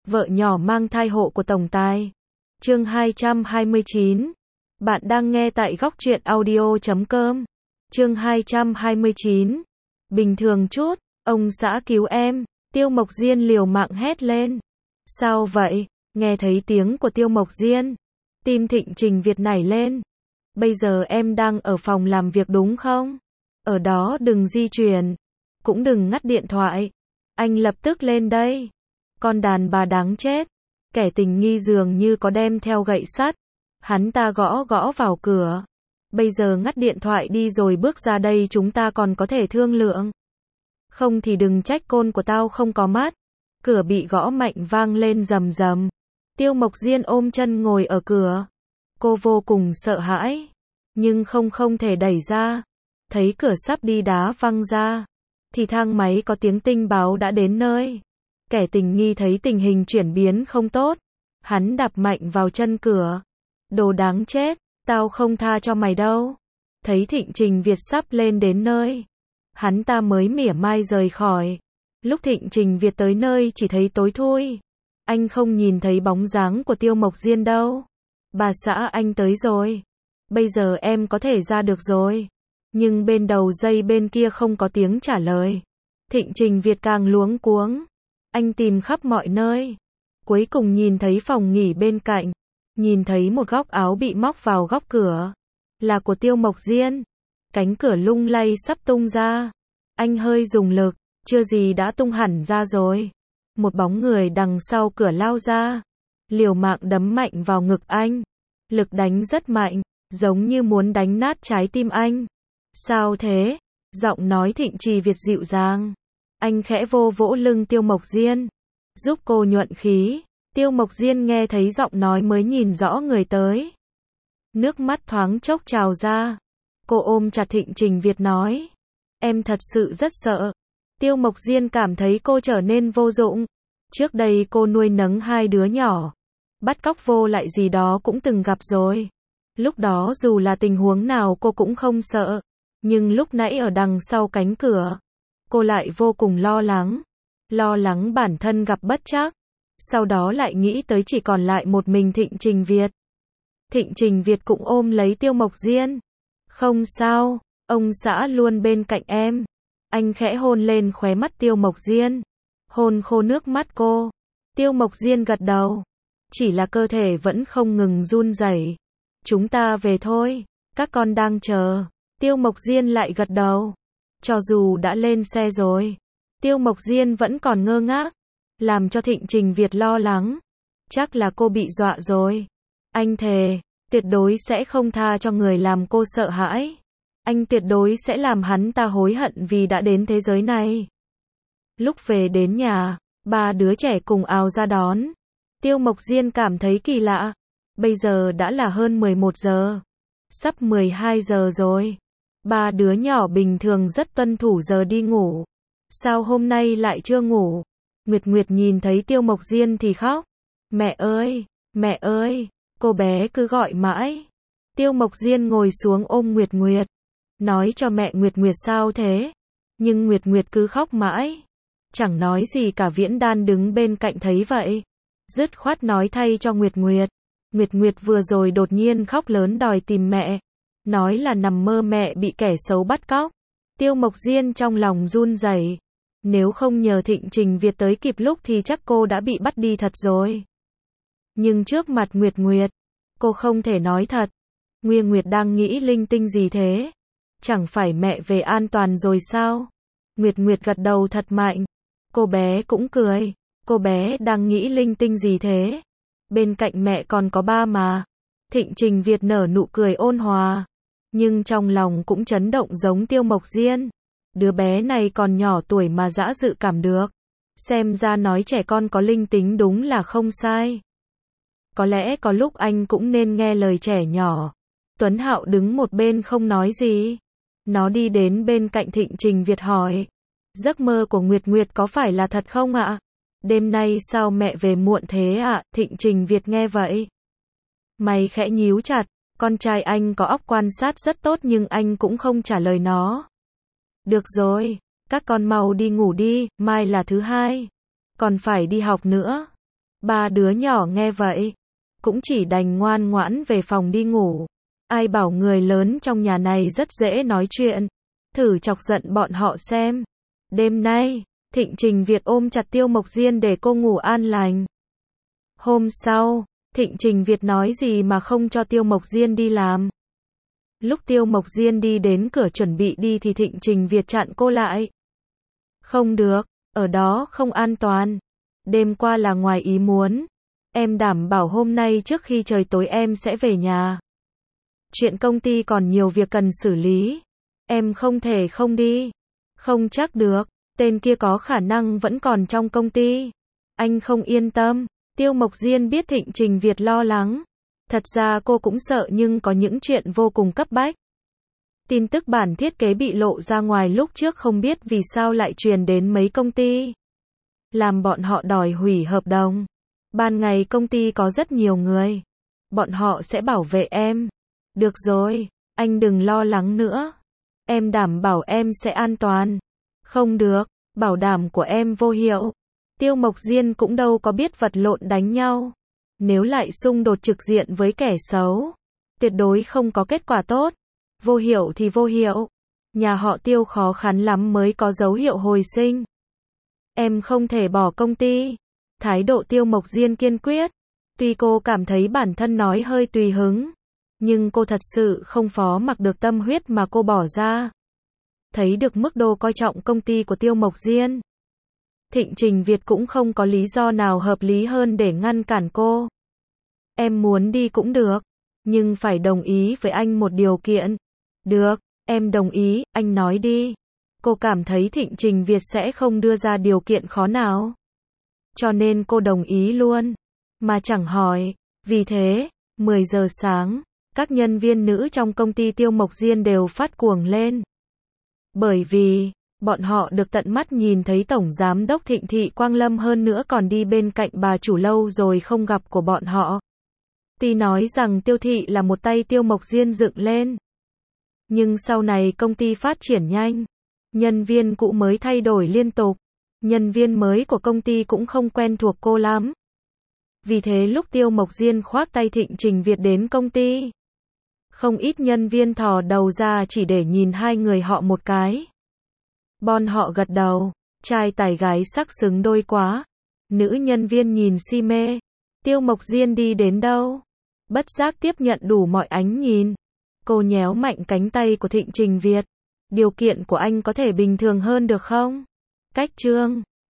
Vợ nhỏ mang thai hộ của tổng tài. Chương 229. Bạn đang nghe tại góc truyện audio.com. Chương 229. Bình thường chút, ông xã cứu em. Tiêu Mộc Diên liều mạng hét lên. Sao vậy? Nghe thấy tiếng của Tiêu Mộc Diên, tim Thịnh Trình Việt nảy lên. Bây giờ em đang ở phòng làm việc đúng không? Ở đó đừng di chuyển, cũng đừng ngắt điện thoại. Anh lập tức lên đây. Con đàn bà đáng chết. Kẻ tình nghi dường như có đem theo gậy sắt. Hắn ta gõ gõ vào cửa. Bây giờ ngắt điện thoại đi rồi bước ra đây, chúng ta còn có thể thương lượng. Không thì đừng trách côn của tao không có mắt. Cửa bị gõ mạnh vang lên rầm rầm. Tiêu Mộc Diên ôm chân ngồi ở cửa. Cô vô cùng sợ hãi, nhưng không thể đẩy ra. Thấy cửa sắp đi đá văng ra, thì thang máy có tiếng tinh báo đã đến nơi. Kẻ tình nghi thấy tình hình chuyển biến không tốt, hắn đạp mạnh vào chân cửa. Đồ đáng chết, tao không tha cho mày đâu. Thấy Thịnh Trình Việt sắp lên đến nơi, hắn ta mới mỉa mai rời khỏi. Lúc Thịnh Trình Việt tới nơi chỉ thấy tối thui. Anh không nhìn thấy bóng dáng của Tiêu Mộc Diên đâu. Bà xã anh tới rồi. Bây giờ em có thể ra được rồi. Nhưng bên đầu dây bên kia không có tiếng trả lời. Thịnh Trình Việt càng luống cuống. Anh tìm khắp mọi nơi. Cuối cùng nhìn thấy phòng nghỉ bên cạnh. Nhìn thấy một góc áo bị móc vào góc cửa. Là của Tiêu Mộc Diên. Cánh cửa lung lay sắp tung ra. Anh hơi dùng lực. Chưa gì đã tung hẳn ra rồi. Một bóng người đằng sau cửa lao ra. Liều mạng đấm mạnh vào ngực anh. Lực đánh rất mạnh. Giống như muốn đánh nát trái tim anh. Sao thế? Giọng nói Thịnh Trì Việt dịu dàng. Anh khẽ vỗ lưng Tiêu Mộc Diên, giúp cô nhuận khí. Tiêu Mộc Diên nghe thấy giọng nói mới nhìn rõ người tới. Nước mắt thoáng chốc trào ra. Cô ôm chặt Thịnh Trình Việt nói. Em thật sự rất sợ. Tiêu Mộc Diên cảm thấy cô trở nên vô dụng. Trước đây cô nuôi nấng hai đứa nhỏ. Bắt cóc vô lại gì đó cũng từng gặp rồi. Lúc đó dù là tình huống nào cô cũng không sợ. Nhưng lúc nãy ở đằng sau cánh cửa, cô lại vô cùng lo lắng. Lo lắng bản thân gặp bất trắc. Sau đó lại nghĩ tới chỉ còn lại một mình Thịnh Trình Việt. Thịnh Trình Việt cũng ôm lấy Tiêu Mộc Diên. Không sao, ông xã luôn bên cạnh em. Anh khẽ hôn lên khóe mắt Tiêu Mộc Diên. Hôn khô nước mắt cô. Tiêu Mộc Diên gật đầu. Chỉ là cơ thể vẫn không ngừng run rẩy. Chúng ta về thôi, các con đang chờ. Tiêu Mộc Diên lại gật đầu. Cho dù đã lên xe rồi, Tiêu Mộc Diên vẫn còn ngơ ngác, làm cho Thịnh Trình Việt lo lắng. Chắc là cô bị dọa rồi. Anh thề, tuyệt đối sẽ không tha cho người làm cô sợ hãi. Anh tuyệt đối sẽ làm hắn ta hối hận vì đã đến thế giới này. Lúc về đến nhà, ba đứa trẻ cùng ào ra đón. Tiêu Mộc Diên cảm thấy kỳ lạ. Bây giờ đã là hơn 11 giờ. Sắp 12 giờ rồi. Ba đứa nhỏ bình thường rất tuân thủ giờ đi ngủ. Sao hôm nay lại chưa ngủ? Nguyệt Nguyệt nhìn thấy Tiêu Mộc Diên thì khóc. Mẹ ơi, cô bé cứ gọi mãi. Tiêu Mộc Diên ngồi xuống ôm Nguyệt Nguyệt. Nói cho mẹ Nguyệt Nguyệt sao thế? Nhưng Nguyệt Nguyệt cứ khóc mãi. Chẳng nói gì cả. Viễn Đan đứng bên cạnh thấy vậy, dứt khoát nói thay cho Nguyệt Nguyệt. Nguyệt Nguyệt vừa rồi đột nhiên khóc lớn đòi tìm mẹ. Nói là nằm mơ mẹ bị kẻ xấu bắt cóc. Tiêu Mộc Diên trong lòng run rẩy. Nếu không nhờ Thịnh Trình Việt tới kịp lúc thì chắc cô đã bị bắt đi thật rồi. Nhưng trước mặt Nguyệt Nguyệt, cô không thể nói thật. Nguyên Nguyệt đang nghĩ linh tinh gì thế? Chẳng phải mẹ về an toàn rồi sao? Nguyệt Nguyệt gật đầu thật mạnh. Cô bé cũng cười. Cô bé đang nghĩ linh tinh gì thế? Bên cạnh mẹ còn có ba mà. Thịnh Trình Việt nở nụ cười ôn hòa. Nhưng trong lòng cũng chấn động giống Tiêu Mộc Diên. Đứa bé này còn nhỏ tuổi mà dã dự cảm được. Xem ra nói trẻ con có linh tính đúng là không sai. Có lẽ có lúc anh cũng nên nghe lời trẻ nhỏ. Tuấn Hạo đứng một bên không nói gì. Nó đi đến bên cạnh Thịnh Trình Việt hỏi. Giấc mơ của Nguyệt Nguyệt có phải là thật không ạ? Đêm nay sao mẹ về muộn thế ạ? Thịnh Trình Việt nghe vậy, mày khẽ nhíu chặt. Con trai anh có óc quan sát rất tốt nhưng anh cũng không trả lời nó. Được rồi, các con mau đi ngủ đi, mai là thứ hai. Còn phải đi học nữa. Ba đứa nhỏ nghe vậy, cũng chỉ đành ngoan ngoãn về phòng đi ngủ. Ai bảo người lớn trong nhà này rất dễ nói chuyện. Thử chọc giận bọn họ xem. Đêm nay, Thịnh Trình Việt ôm chặt Tiêu Mộc Diên để cô ngủ an lành. Hôm sau, Thịnh Trình Việt nói gì mà không cho Tiêu Mộc Diên đi làm. Lúc Tiêu Mộc Diên đi đến cửa chuẩn bị đi thì Thịnh Trình Việt chặn cô lại. Không được, ở đó không an toàn. Đêm qua là ngoài ý muốn. Em đảm bảo hôm nay trước khi trời tối em sẽ về nhà. Chuyện công ty còn nhiều việc cần xử lý. Em không thể không đi. Không chắc được, tên kia có khả năng vẫn còn trong công ty. Anh không yên tâm. Tiêu Mộc Diên biết Thịnh Trình Việt lo lắng. Thật ra cô cũng sợ nhưng có những chuyện vô cùng cấp bách. Tin tức bản thiết kế bị lộ ra ngoài lúc trước không biết vì sao lại truyền đến mấy công ty. Làm bọn họ đòi hủy hợp đồng. Ban ngày công ty có rất nhiều người. Bọn họ sẽ bảo vệ em. Được rồi, anh đừng lo lắng nữa. Em đảm bảo em sẽ an toàn. Không được, bảo đảm của em vô hiệu. Tiêu Mộc Diên cũng đâu có biết vật lộn đánh nhau. Nếu lại xung đột trực diện với kẻ xấu, tuyệt đối không có kết quả tốt. Vô hiệu thì vô hiệu. Nhà họ Tiêu khó khăn lắm mới có dấu hiệu hồi sinh. Em không thể bỏ công ty. Thái độ Tiêu Mộc Diên kiên quyết. Tuy cô cảm thấy bản thân nói hơi tùy hứng, nhưng cô thật sự không phó mặc được tâm huyết mà cô bỏ ra. Thấy được mức độ coi trọng công ty của Tiêu Mộc Diên, Thịnh Trình Việt cũng không có lý do nào hợp lý hơn để ngăn cản cô. Em muốn đi cũng được, nhưng phải đồng ý với anh một điều kiện. Được, em đồng ý, anh nói đi. Cô cảm thấy Thịnh Trình Việt sẽ không đưa ra điều kiện khó nào. Cho nên cô đồng ý luôn, mà chẳng hỏi. Vì thế, 10 giờ sáng, các nhân viên nữ trong công ty Tiêu Mộc Diên đều phát cuồng lên. Bởi vì, bọn họ được tận mắt nhìn thấy Tổng Giám đốc Thịnh Thị Quang Lâm hơn nữa còn đi bên cạnh bà chủ lâu rồi không gặp của bọn họ. Tuy nói rằng Tiêu Thị là một tay Tiêu Mộc Diên dựng lên, nhưng sau này công ty phát triển nhanh, nhân viên cũ mới thay đổi liên tục, nhân viên mới của công ty cũng không quen thuộc cô lắm. Vì thế lúc Tiêu Mộc Diên khoác tay Thịnh Trình Việt đến công ty, không ít nhân viên thò đầu ra chỉ để nhìn hai người họ một cái. Bọn họ gật đầu, trai tài gái sắc xứng đôi quá. Nữ nhân viên nhìn si mê. Tiêu Mộc Diên đi đến đâu, bất giác tiếp nhận đủ mọi ánh nhìn. Cô nhéo mạnh cánh tay của Thịnh Trình Việt. Điều kiện của anh có thể bình thường hơn được không? Cách chương